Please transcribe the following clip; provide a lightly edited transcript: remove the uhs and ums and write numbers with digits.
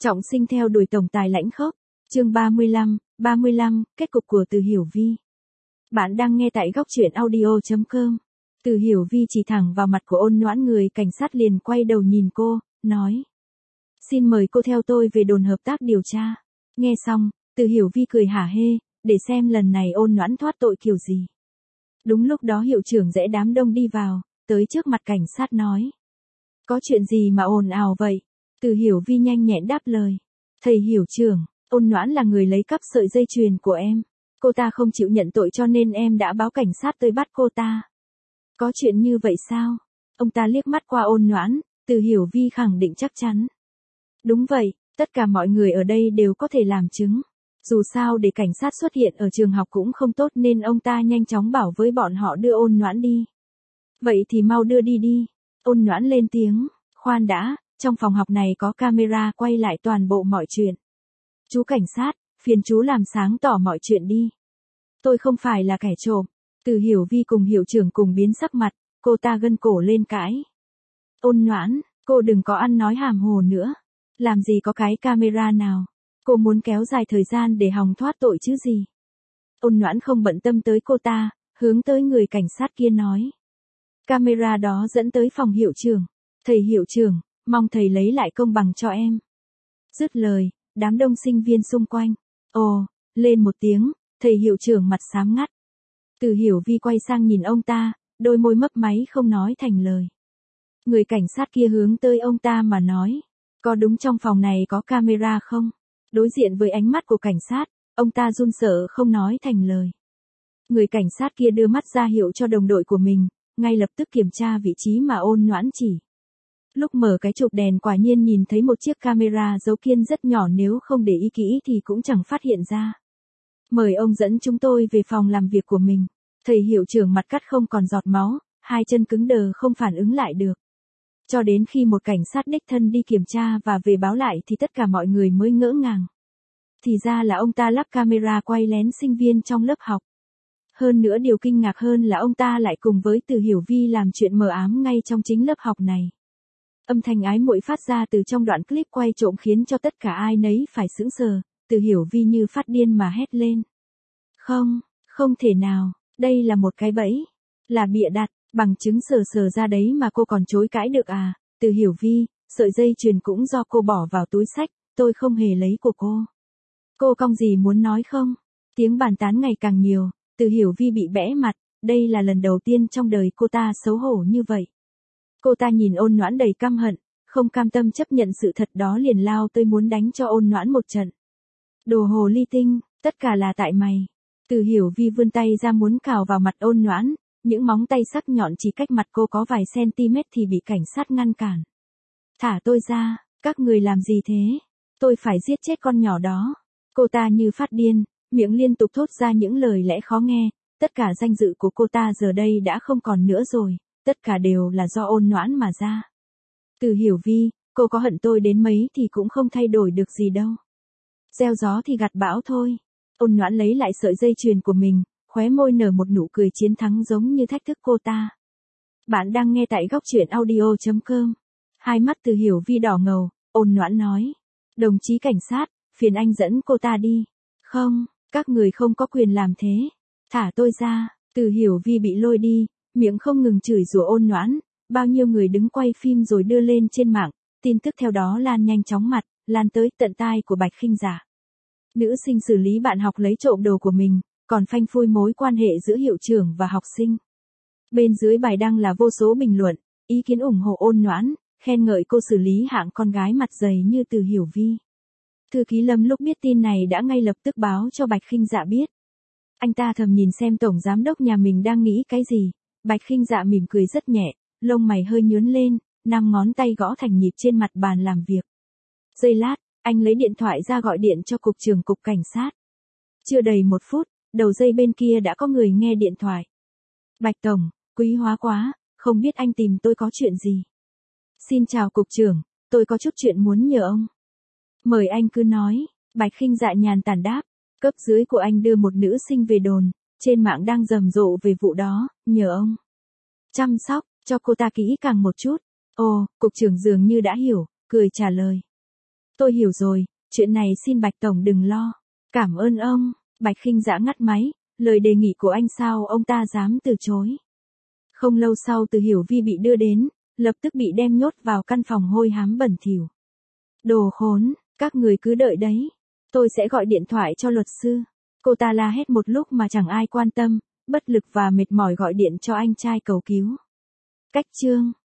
Trọng sinh theo đuổi tổng tài lãnh khốc. Chương 35, kết cục của Từ Hiểu Vi. Bạn đang nghe tại góc truyện audio.com. Từ Hiểu Vi chỉ thẳng vào mặt của Ôn Noãn, người cảnh sát liền quay đầu nhìn cô, nói. Xin mời cô theo tôi về đồn hợp tác điều tra. Nghe xong, Từ Hiểu Vi cười hả hê, để xem lần này Ôn Noãn thoát tội kiểu gì. Đúng lúc đó hiệu trưởng rẽ đám đông đi vào, tới trước mặt cảnh sát nói. Có chuyện gì mà ồn ào vậy? Từ Hiểu Vi nhanh nhẹn đáp lời. Thầy hiệu trưởng, Ôn Noãn là người lấy cắp sợi dây chuyền của em. Cô ta không chịu nhận tội cho nên em đã báo cảnh sát tới bắt cô ta. Có chuyện như vậy sao? Ông ta liếc mắt qua Ôn Noãn, Từ Hiểu Vi khẳng định chắc chắn. Đúng vậy, tất cả mọi người ở đây đều có thể làm chứng. Dù sao để cảnh sát xuất hiện ở trường học cũng không tốt nên ông ta nhanh chóng bảo với bọn họ đưa Ôn Noãn đi. Vậy thì mau đưa đi đi. Ôn Noãn lên tiếng, khoan đã, trong phòng học này có camera quay lại toàn bộ mọi chuyện. Chú cảnh sát, phiền chú làm sáng tỏ mọi chuyện đi. Tôi không phải là kẻ trộm. Từ Hiểu Vi cùng hiệu trưởng cùng biến sắc mặt, cô ta gân cổ lên cãi. Ôn Noãn, cô đừng có ăn nói hàm hồ nữa. Làm gì có cái camera nào. Cô muốn kéo dài thời gian để hòng thoát tội chứ gì. Ôn Noãn không bận tâm tới cô ta, hướng tới người cảnh sát kia nói. Camera đó dẫn tới phòng hiệu trưởng. Thầy hiệu trưởng, mong thầy lấy lại công bằng cho em. Dứt lời, đám đông sinh viên xung quanh. Ồ, lên một tiếng, thầy hiệu trưởng mặt xám ngắt. Từ Hiểu Vi quay sang nhìn ông ta, đôi môi mấp máy không nói thành lời. Người cảnh sát kia hướng tới ông ta mà nói. Có đúng trong phòng này có camera không? Đối diện với ánh mắt của cảnh sát, ông ta run sợ không nói thành lời. Người cảnh sát kia đưa mắt ra hiệu cho đồng đội của mình, ngay lập tức kiểm tra vị trí mà Ôn Noãn chỉ. Lúc mở cái chụp đèn quả nhiên nhìn thấy một chiếc camera dấu kiên rất nhỏ, nếu không để ý kỹ thì cũng chẳng phát hiện ra. Mời ông dẫn chúng tôi về phòng làm việc của mình. Thầy hiệu trưởng mặt cắt không còn giọt máu, hai chân cứng đờ không phản ứng lại được. Cho đến khi một cảnh sát đích thân đi kiểm tra và về báo lại thì tất cả mọi người mới ngỡ ngàng. Thì ra là ông ta lắp camera quay lén sinh viên trong lớp học. Hơn nữa điều kinh ngạc hơn là ông ta lại cùng với Từ Hiểu Vi làm chuyện mờ ám ngay trong chính lớp học này. Âm thanh ái muội phát ra từ trong đoạn clip quay trộm khiến cho tất cả ai nấy phải sững sờ, Từ Hiểu Vi như phát điên mà hét lên. Không thể nào, đây là một cái bẫy, là bịa đặt, bằng chứng sờ ra đấy mà cô còn chối cãi được à? Từ Hiểu Vi, sợi dây chuyền cũng do cô bỏ vào túi xách, tôi không hề lấy của cô. Cô cong gì muốn nói không? Tiếng bàn tán ngày càng nhiều, Từ Hiểu Vi bị bẽ mặt, đây là lần đầu tiên trong đời cô ta xấu hổ như vậy. Cô ta nhìn Ôn Noãn đầy căm hận, không cam tâm chấp nhận sự thật đó liền lao tới muốn đánh cho Ôn Noãn một trận. Đồ hồ ly tinh, tất cả là tại mày. Từ Hiểu Vi vươn tay ra muốn cào vào mặt Ôn Noãn, những móng tay sắc nhọn chỉ cách mặt cô có vài cm thì bị cảnh sát ngăn cản. Thả tôi ra, các người làm gì thế? Tôi phải giết chết con nhỏ đó. Cô ta như phát điên, miệng liên tục thốt ra những lời lẽ khó nghe, tất cả danh dự của cô ta giờ đây đã không còn nữa rồi, tất cả đều là do Ôn Noãn mà ra. Từ Hiểu Vi, cô có hận tôi đến mấy thì cũng không thay đổi được gì đâu. Gieo gió thì gặt bão thôi. Ôn Noãn lấy lại sợi dây chuyền của mình, khóe môi nở một nụ cười chiến thắng giống như thách thức cô ta. Bạn đang nghe tại góc truyện audio.com. Hai mắt Từ Hiểu Vi đỏ ngầu, Ôn Noãn nói. Đồng chí cảnh sát, phiền anh dẫn cô ta đi. Không, các người không có quyền làm thế. Thả tôi ra. Từ Hiểu Vi bị lôi đi, miệng không ngừng chửi rủa Ôn Noãn. Bao nhiêu người đứng quay phim rồi đưa lên trên mạng, tin tức theo đó lan nhanh chóng lan tới tận tai của Bạch Khinh Dạ. Nữ sinh xử lý bạn học lấy trộm đồ của mình, còn phanh phui mối quan hệ giữa hiệu trưởng và học sinh. Bên dưới bài đăng là vô số bình luận, ý kiến ủng hộ Ôn Noãn, khen ngợi cô xử lý hạng con gái mặt dày như Từ Hiểu Vi. Thư ký Lâm lúc biết tin này đã ngay lập tức báo cho Bạch Khinh Dạ biết. Anh ta thầm nhìn xem tổng giám đốc nhà mình đang nghĩ cái gì. Bạch Khinh Dạ mỉm cười rất nhẹ, lông mày hơi nhướng lên, 5 ngón tay gõ thành nhịp trên mặt bàn làm việc. Giây lát, anh lấy điện thoại ra gọi điện cho cục trưởng cục cảnh sát. Chưa đầy 1 phút, đầu dây bên kia đã có người nghe điện thoại. Bạch tổng, quý hóa quá, không biết anh tìm tôi có chuyện gì. Xin chào cục trưởng, tôi có chút chuyện muốn nhờ ông. Mời anh cứ nói, Bạch Khinh Dạ nhàn tản đáp. Cấp dưới của anh đưa một nữ sinh về đồn, trên mạng đang rầm rộ về vụ đó, nhờ ông chăm sóc cho cô ta kỹ càng một chút. Ồ, cục trưởng dường như đã hiểu, cười trả lời. Tôi hiểu rồi, chuyện này xin Bạch Tổng đừng lo. Cảm ơn ông. Bạch Khinh Dã ngắt máy, lời đề nghị của anh sao ông ta dám từ chối. Không lâu sau Từ Hiểu Vi bị đưa đến, lập tức bị đem nhốt vào căn phòng hôi hám bẩn thỉu. Đồ khốn, các người cứ đợi đấy. Tôi sẽ gọi điện thoại cho luật sư. Cô ta la hét một lúc mà chẳng ai quan tâm, bất lực và mệt mỏi gọi điện cho anh trai cầu cứu. Cách chương